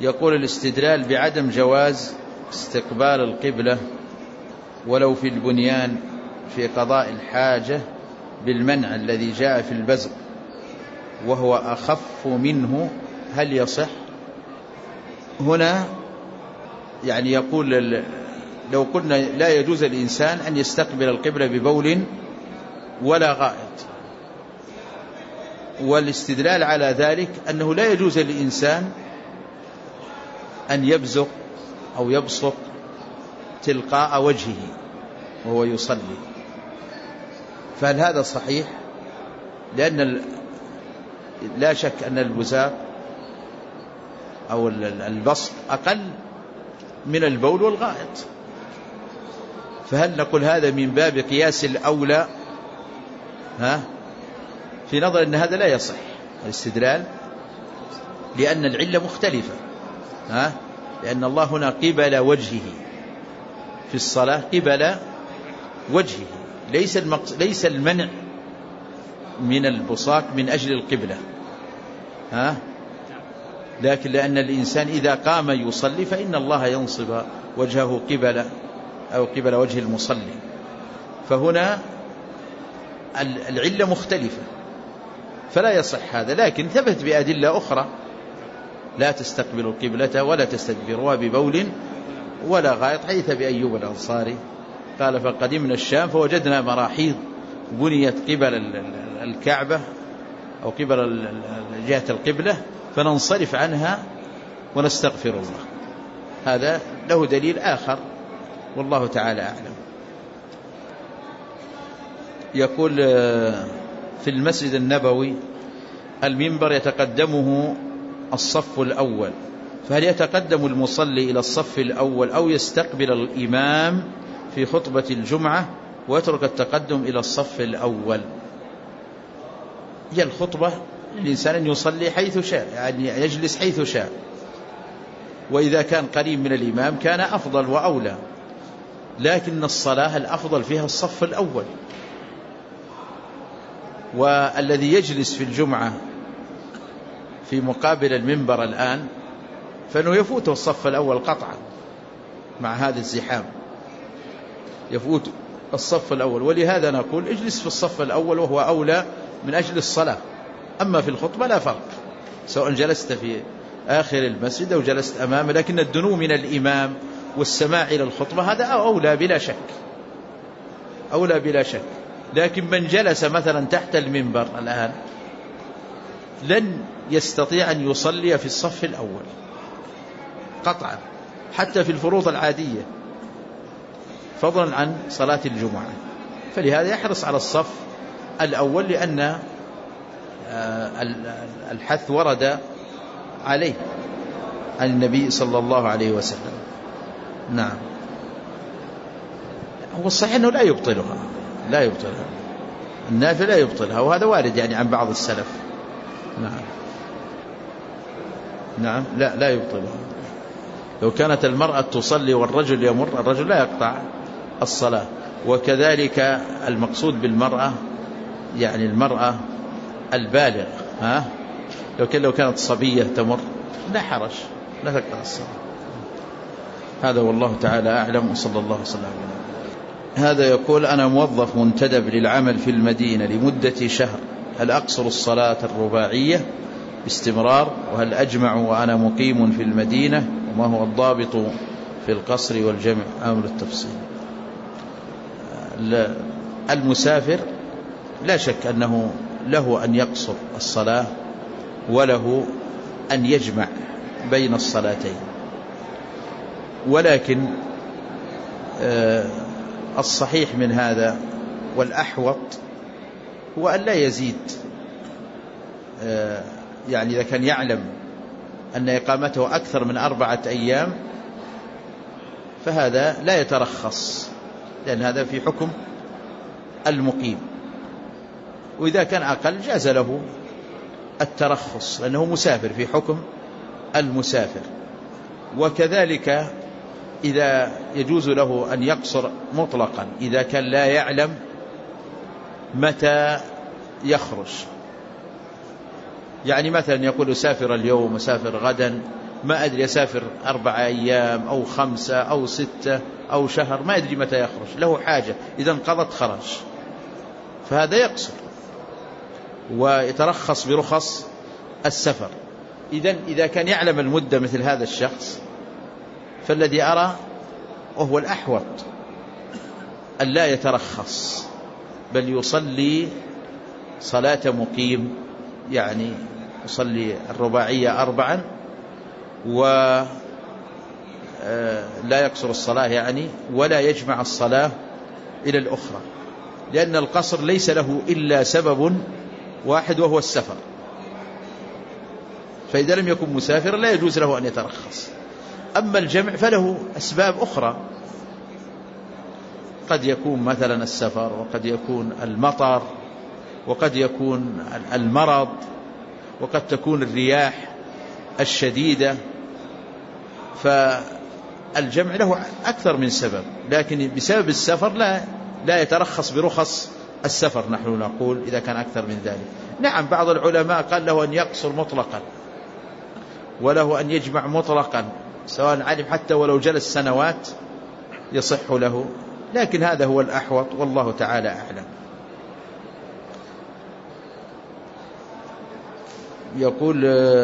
يقول الاستدلال بعدم جواز استقبال القبلة ولو في البنيان في قضاء الحاجة بالمنع الذي جاء في البزق وهو أخف منه هل يصح؟ هنا يعني يقول لو قلنا لا يجوز الإنسان أن يستقبل القبلة ببول ولا غائط، والاستدلال على ذلك أنه لا يجوز للإنسان أن يبزق أو يبصق تلقاء وجهه وهو يصلي. فهل هذا صحيح؟ لأن لا شك أن البزاق أو البصق أقل من البول والغائط، فهل نقول هذا من باب قياس الأولى في نظر أن هذا لا يصح الاستدلال، لأن العلة مختلفة لأن الله هنا قبل وجهه في الصلاة، قبل وجهه، ليس المنع من البصاق من أجل القبلة لكن لأن الإنسان إذا قام يصلي فإن الله ينصب وجهه قبل وجه المصلي، فهنا العلة مختلفة فلا يصح هذا. لكن ثبت بأدلة أخرى لا تستقبلوا القبلة ولا تستدبروها ببول ولا غائط، حيث بأيوب الأنصاري قال فقدمنا الشام فوجدنا مراحيض بنيت قبل الكعبة أو قبل جهة القبلة فننصرف عنها ونستغفر الله. هذا له دليل آخر والله تعالى أعلم. يقول في المسجد النبوي المنبر يتقدمه الصف الأول، فهل يتقدم المصلي إلى الصف الأول أو يستقبل الإمام في خطبة الجمعة ويترك التقدم إلى الصف الأول؟ هي الخطبة الإنسان يصلي حيث شاء، يعني يجلس حيث شاء، وإذا كان قريب من الإمام كان أفضل وأولى، لكن الصلاة الأفضل فيها الصف الأول، والذي يجلس في الجمعة في مقابل المنبر الآن فإنه يفوته الصف الأول قطعا مع هذا الزحام، يفوت الصف الأول، ولهذا نقول اجلس في الصف الأول وهو أولى من أجل الصلاة. أما في الخطبة لا فرق، سواء جلست في آخر المسجد أو جلست أمامه، لكن الدنو من الإمام والسماع إلى الخطبة هذا أولى بلا شك، أولى بلا شك. لكن من جلس مثلا تحت المنبر الآن لن يستطيع أن يصلي في الصف الأول قطعا، حتى في الفروض العادية، فضلا عن صلاة الجمعة. فلهذا يحرص على الصف الأول، لأن الحث ورد عليه عن النبي صلى الله عليه وسلم. نعم. هو الصحيح أنه لا يبطلها النافل لا يبطلها، وهذا وارد يعني عن بعض السلف. نعم لا يبطلها. لو كانت المرأة تصلي والرجل يمر الرجل لا يقطع الصلاة، وكذلك المقصود بالمرأة يعني المرأة البالغة، لو كانت صبية تمر لا حرج، لا تقطع الصلاة. هذا والله تعالى أعلم، وصلى الله وسلم على نبينا. هذا يقول أنا موظف منتدب للعمل في المدينة لمدة شهر، هل أقصر الصلاة الرباعية باستمرار؟ وهل أجمع وأنا مقيم في المدينة؟ وما هو الضابط في القصر والجمع؟ أمر التفصيل. المسافر لا شك أنه له أن يقصر الصلاة وله أن يجمع بين الصلاتين، ولكن الصحيح من هذا والأحوط هو أن لا يزيد، يعني إذا كان يعلم أن إقامته أكثر من 4 أيام فهذا لا يترخص، لأن هذا في حكم المقيم. وإذا كان أقل جاز له الترخص لأنه مسافر في حكم المسافر. وكذلك إذا يجوز له أن يقصر مطلقا إذا كان لا يعلم متى يخرج، يعني مثلا يقول أسافر اليوم أسافر غدا ما أدري يسافر 4 أيام أو 5 أو 6 أو شهر، ما يدري متى يخرج، له حاجة، إذا انقضت خرج، فهذا يقصر ويترخص برخص السفر. إذا كان يعلم المدة مثل هذا الشخص، فالذي أرى وهو الأحوط أن لا يترخص، بل يصلي صلاة مقيم، يعني يصلي الرباعية 4 ولا يقصر الصلاة يعني، ولا يجمع الصلاة إلى الأخرى، لأن القصر ليس له إلا سبب واحد وهو السفر، فإذا لم يكن مسافر لا يجوز له أن يترخص. أما الجمع فله أسباب أخرى، قد يكون مثلا السفر، وقد يكون المطر، وقد يكون المرض، وقد تكون الرياح الشديدة، فالجمع له أكثر من سبب، لكن بسبب السفر لا يترخص برخص السفر، نحن نقول إذا كان أكثر من ذلك. نعم، بعض العلماء قال له أن يقصر مطلقا، وله أن يجمع مطلقا، سواء علم حتى ولو جلس سنوات يصح له، لكن هذا هو الأحوط والله تعالى أعلم. يقول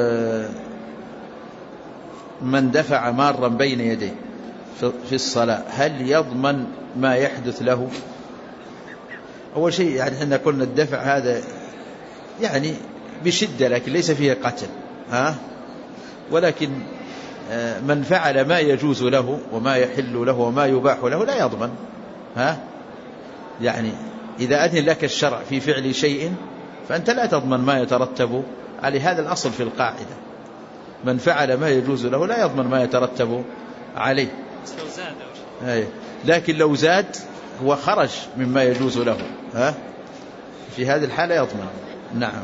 من دفع مارا بين يديه في الصلاة هل يضمن ما يحدث له؟ أول شيء يعني احنا قلنا الدفع هذا يعني بشدة، لكن ليس فيه قتل، ولكن من فعل ما يجوز له وما يحل له وما يباح له لا يضمن. يعني إذا أذن لك الشرع في فعل شيء فأنت لا تضمن ما يترتب عليه، هذا الأصل في القاعدة، من فعل ما يجوز له لا يضمن ما يترتب عليه. لكن لو زاد هو خرج مما يجوز له، في هذه الحالة يضمن. نعم.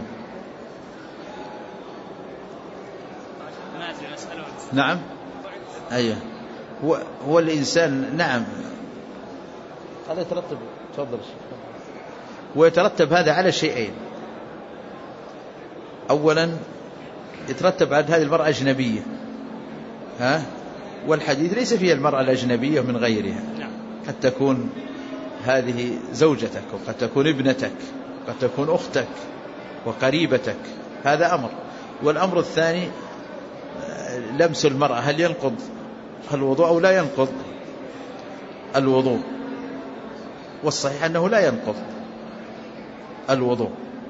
نعم. أيوه. هو الإنسان نعم هذا يترتب، تفضل، ويترتب هذا على شيئين. أولا يترتب على هذه المرأة أجنبية، والحديث ليس فيها المرأة الأجنبية من غيرها، قد تكون هذه زوجتك، وقد تكون ابنتك، وقد تكون أختك وقريبتك، هذا أمر. والأمر الثاني لمس المرأة، هل ينقض الوضوء أو لا ينقض الوضوء؟ والصحيح أنه لا ينقض الوضوء،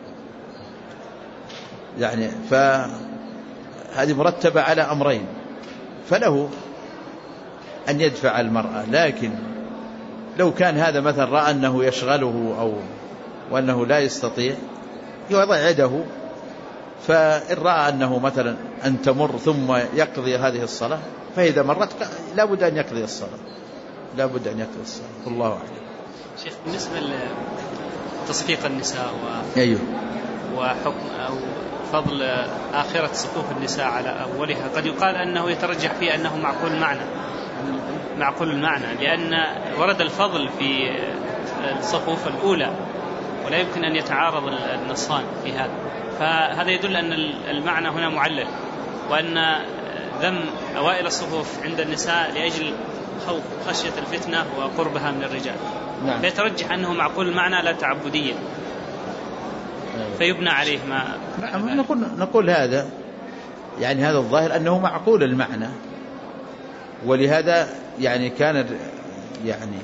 يعني فهذه مرتبة على أمرين، فله أن يدفع المرأة، لكن لو كان هذا مثلا رأى أنه يشغله أو وأنه لا يستطيع يوضع يده، فإن رأى أنه مثلا أن تمر ثم يقضي هذه الصلاة، فإذا مرت لا بد أن يقضي الصلاة، لا بد أن يقضي الصلاة. الله أعلم. شيخ، بالنسبة لتصفيق النساء أيوه، وحكم أو فضل آخرة صفوف النساء على أولها، قد يقال أنه يترجح فيه أنه معقول المعنى، لأن ورد الفضل في الصفوف الأولى ولا يمكن أن يتعارض النصان في هذا، فهذا يدل أن المعنى هنا معلل، وأن ذم أوائل الصفوف عند النساء لأجل خوف خشية الفتنة وقربها من الرجال. نعم. فيترجح أنه معقول المعنى لا تعبديا، فيبنى عليه ما. نعم، نقول هذا يعني هذا الظاهر أنه معقول المعنى، ولهذا يعني كان يعني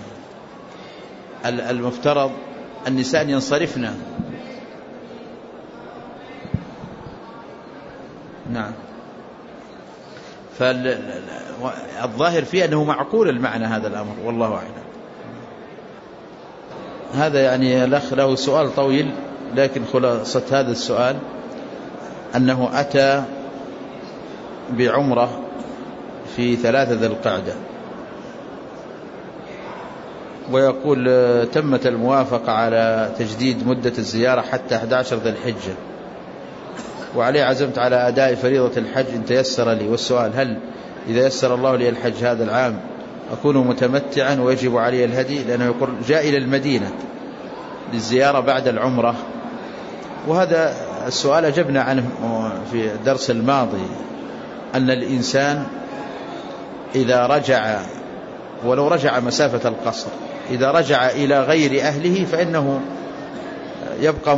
المفترض النساء ينصرفن. نعم، فالظاهر فيه أنه معقول المعنى هذا الأمر، والله أعلم. هذا يعني الأخ له سؤال طويل، لكن خلاصة هذا السؤال أنه أتى بعمرة في 3 ذي القعدة، ويقول تمت الموافقة على تجديد مدة الزيارة حتى 11 ذي الحجة، وعليه عزمت على أداء فريضة الحج إن تيسر لي. والسؤال: هل إذا يسر الله لي الحج هذا العام أكون متمتعا ويجب علي الهدي؟ لأنه يقول جاء إلى المدينة للزيارة بعد العمرة، وهذا السؤال أجبنا عنه في الدرس الماضي، أن الإنسان إذا رجع ولو رجع مسافة القصر إذا رجع إلى غير أهله فإنه يبقى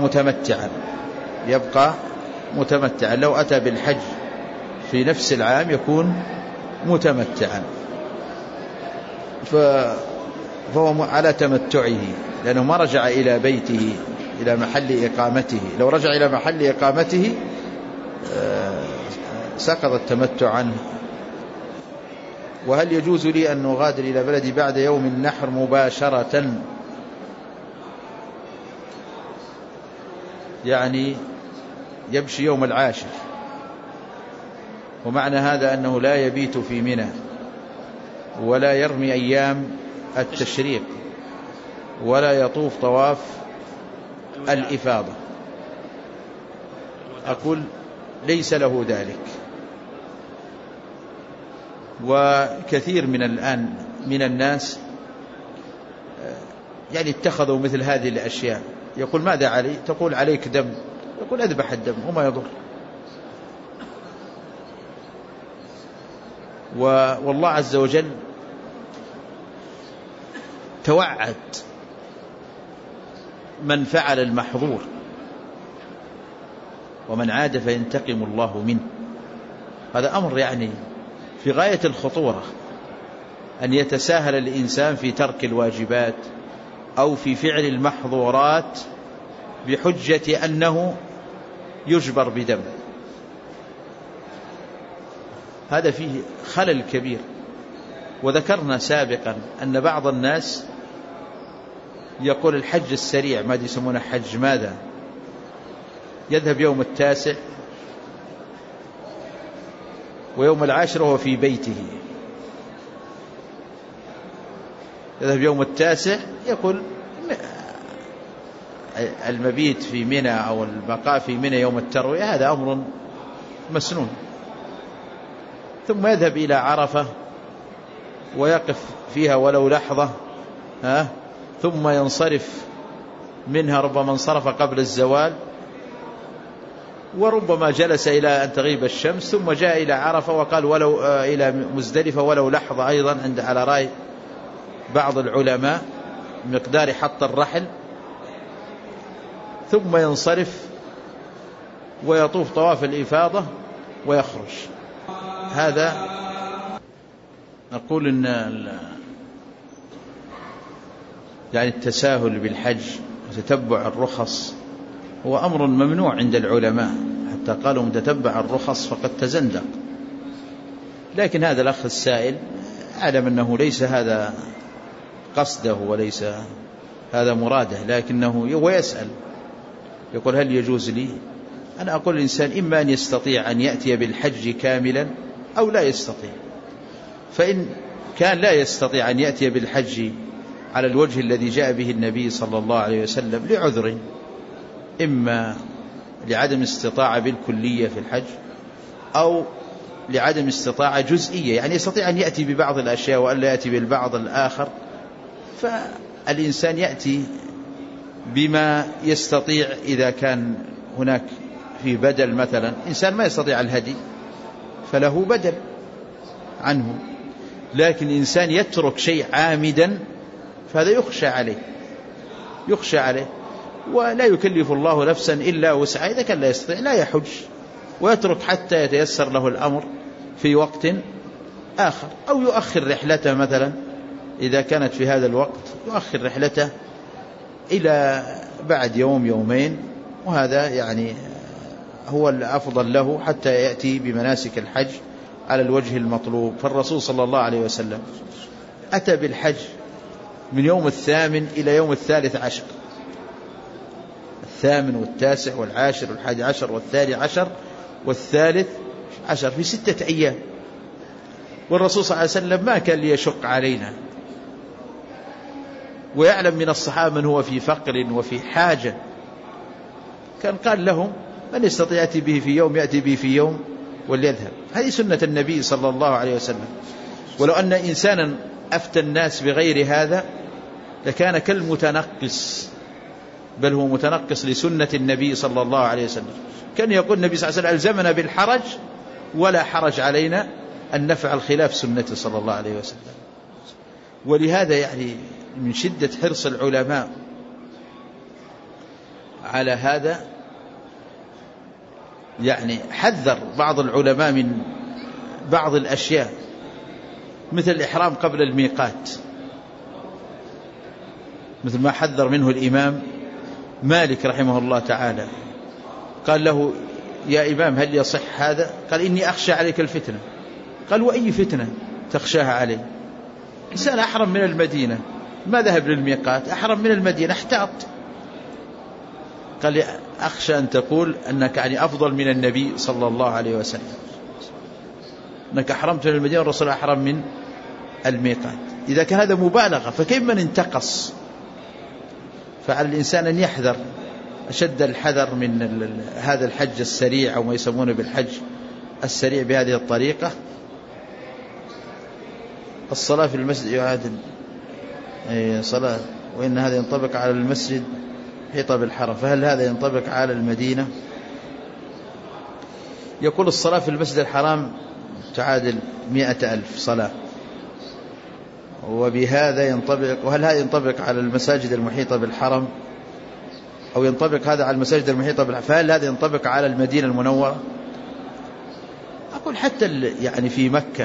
متمتعا لو أتى بالحج في نفس العام يكون متمتعا، فهو على تمتعه لأنه ما رجع إلى بيته إلى محل إقامته. لو رجع إلى محل إقامته سقط التمتع عنه. وهل يجوز لي أن أغادر إلى بلدي بعد يوم النحر مباشرة؟ يعني يمشي يوم العاشر، ومعنى هذا أنه لا يبيت في منى ولا يرمي أيام التشريق ولا يطوف طواف الإفاضة. أقول ليس له ذلك. وكثير من الناس يعني اتخذوا مثل هذه الأشياء. يقول ماذا علي؟ تقول عليك دم، يقول أذبح الدم وما يضر. والله عز وجل توعد من فعل المحظور، ومن عاد فينتقم الله منه. هذا أمر يعني في غاية الخطورة، أن يتساهل الإنسان في ترك الواجبات أو في فعل المحظورات بحجة أنه يجبر بدم. هذا فيه خلل كبير. وذكرنا سابقا أن بعض الناس يقول الحج السريع، ما يسمونه حج ماذا، يذهب يوم 9 ويوم 10 وهو في بيته. يذهب يوم 9 يقول المبيت في منى أو البقاء في منى يوم التروية هذا أمر مسنون، ثم يذهب إلى عرفة ويقف فيها ولو لحظة، ثم ينصرف منها، ربما انصرف قبل الزوال، وربما جلس إلى أن تغيب الشمس، ثم جاء إلى عرفة وقال ولو إلى مزدلفة ولو لحظة، أيضا على رأي بعض العلماء مقدار حط الرحل، ثم ينصرف ويطوف طواف الإفاضة ويخرج. هذا نقول إن يعني التساهل بالحج وتتبع الرخص هو أمر ممنوع عند العلماء، حتى قالوا من تتبع الرخص فقد تزندق. لكن هذا الأخ السائل أعلم أنه ليس هذا قصده وليس هذا مراده، لكنه ويسأل يقول هل يجوز لي؟ أنا أقول الإنسان إما أن يستطيع أن يأتي بالحج كاملا أو لا يستطيع. فإن كان لا يستطيع أن يأتي بالحج على الوجه الذي جاء به النبي صلى الله عليه وسلم لعذر، إما لعدم استطاعة بالكلية في الحج أو لعدم استطاعة جزئية، يعني يستطيع أن يأتي ببعض الأشياء وأن لا يأتي بالبعض الآخر، فالإنسان يأتي بما يستطيع. إذا كان هناك في بدل، مثلا إنسان ما يستطيع الهدي فله بدل عنه، لكن إنسان يترك شيء عامدا فهذا يخشى عليه، ولا يكلف الله نفسا إلا وسعها. إذا كان لا يستطيع لا يحج ويترك حتى يتيسر له الأمر في وقت آخر، أو يؤخر رحلته مثلا إذا كانت في هذا الوقت، يؤخر رحلته إلى بعد يوم يومين، وهذا يعني هو الأفضل له حتى يأتي بمناسك الحج على الوجه المطلوب. فالرسول صلى الله عليه وسلم أتى بالحج من يوم 8 إلى يوم 13، 8 و9 و10 و11 و12 و13 في 6 أيام. والرسول صلى الله عليه وسلم ما كان ليشق علينا، ويعلم من الصحابة من هو في فقر وفي حاجة، كان قال لهم من يستطيع يأتي به في يوم يأتي به في يوم وليذهب. هذه سنة النبي صلى الله عليه وسلم. ولو أن إنسانا أفتى الناس بغير هذا لكان كالمتنقص، بل هو متنقص لسنة النبي صلى الله عليه وسلم. كان يقول النبي صلى الله عليه وسلم ألزمنا بالحرج ولا حرج علينا أن نفعل خلاف سنته صلى الله عليه وسلم. ولهذا يعني من شدة حرص العلماء على هذا يعني حذر بعض العلماء من بعض الأشياء مثل الإحرام قبل الميقات، مثل ما حذر منه الإمام مالك رحمه الله تعالى. قال له: يا إمام هل يصح هذا؟ قال: إني أخشى عليك الفتنة. قال: وأي فتنة تخشاها علي؟ إنسان أحرم من المدينة ما ذهب للميقات، أحرم من المدينة احتاط. قال: أخشى أن تقول أنك يعني أفضل من النبي صلى الله عليه وسلم، أنك أحرمت من المدينة والرسول أحرم من الميقات. إذا كان هذا مبالغة فكيف من انتقص؟ فعلى الإنسان أن يحذر أشد الحذر من هذا الحج السريع أو ما يسمونه بالحج السريع بهذه الطريقة. الصلاة في المسجد يعادل صلاة، وإن هذا ينطبق على المسجد حيطة بالحرم، فهل هذا ينطبق على المدينة؟ يقول: الصلاة في المسجد الحرام تعادل 100,000 صلاة، وبهذا ينطبق. وهل هذا ينطبق على المساجد المحيطة بالحرم أو ينطبق هذا على المساجد المحيطة بالحرم؟ فهل هذا ينطبق على المدينة المنورة؟ أقول حتى يعني في مكة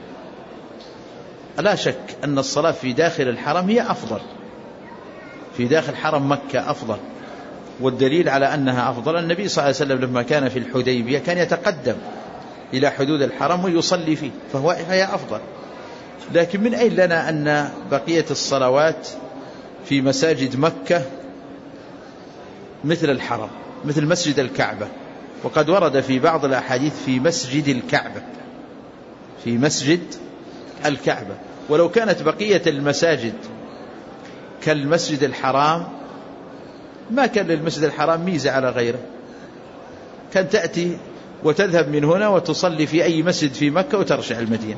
لا شك أن الصلاة في داخل الحرم هي أفضل، في داخل حرم مكة أفضل. والدليل على أنها أفضل النبي صلى الله عليه وسلم لما كان في الحديبية كان يتقدم إلى حدود الحرم ويصلي فيه، فهي أفضل. لكن من أين لنا أن بقية الصلوات في مساجد مكة مثل الحرم، مثل مسجد الكعبة؟ وقد ورد في بعض الأحاديث في مسجد الكعبة، في مسجد الكعبة. ولو كانت بقية المساجد كالمسجد الحرام ما كان للمسجد الحرام ميزة على غيره، كان تأتي وتذهب من هنا وتصلي في أي مسجد في مكة وترجع المدينة،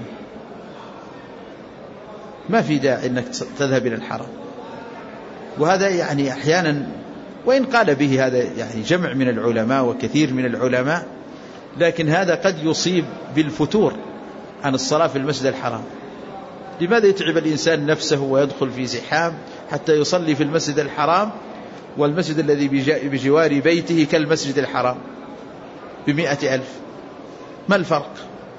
ما في داعي أنك تذهب إلى الحرم. وهذا يعني أحيانا وإن قال به هذا يعني جمع من العلماء وكثير من العلماء، لكن هذا قد يصيب بالفتور عن الصلاة في المسجد الحرام. لماذا يتعب الإنسان نفسه ويدخل في زحام حتى يصلي في المسجد الحرام والمسجد الذي بجوار بيته كالمسجد الحرام ب100,000؟ ما الفرق؟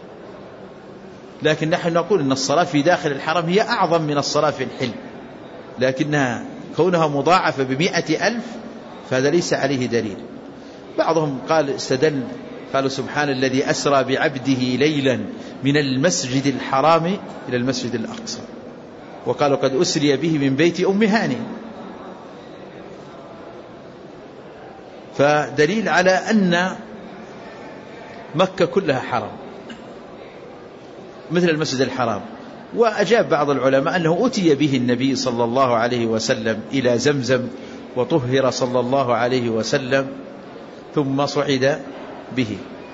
لكن نحن نقول أن الصلاة في داخل الحرم هي أعظم من الصلاة في الحل، لكنها كونها مضاعفة ب100,000 فهذا ليس عليه دليل. بعضهم قال استدل، قالوا: سبحان الذي أسرى بعبده ليلا من المسجد الحرام إلى المسجد الأقصى، وقالوا: قد أسري به من بيت أم هاني. فدليل على أن مكة كلها حرم مثل المسجد الحرام. وأجاب بعض العلماء أنه أتي به النبي صلى الله عليه وسلم إلى زمزم وطهر صلى الله عليه وسلم ثم صعد به،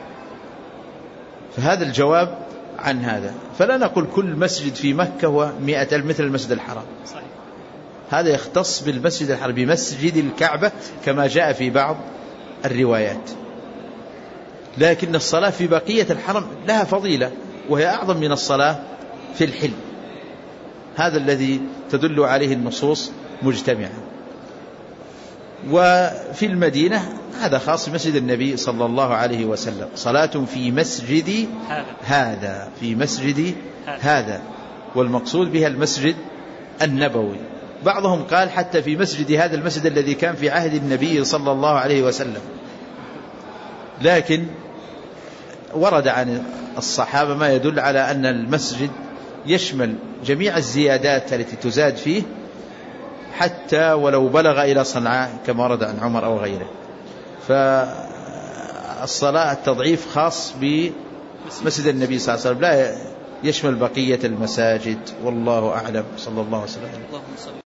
فهذا الجواب عن هذا. فلا نقول كل مسجد في مكة هو 100,000 مثل المسجد الحرام، هذا يختص بالمسجد الحرام بمسجد الكعبة كما جاء في بعض الروايات. لكن الصلاة في بقية الحرم لها فضيلة وهي أعظم من الصلاة في الحل، هذا الذي تدل عليه النصوص مجتمعة. وفي المدينة هذا خاص بمسجد النبي صلى الله عليه وسلم، صلاة في مسجد هذا، في مسجد هذا، والمقصود بها المسجد النبوي. بعضهم قال حتى في مسجد هذا المسجد الذي كان في عهد النبي صلى الله عليه وسلم. لكن ورد عن الصحابة ما يدل على أن المسجد يشمل جميع الزيادات التي تزاد فيه حتى ولو بلغ إلى صنعاء كما ورد عن عمر أو غيره. فالصلاة التضعيف خاص بمسجد النبي صلى الله عليه وسلم، لا يشمل بقية المساجد. والله أعلم. صلى الله عليه وسلم.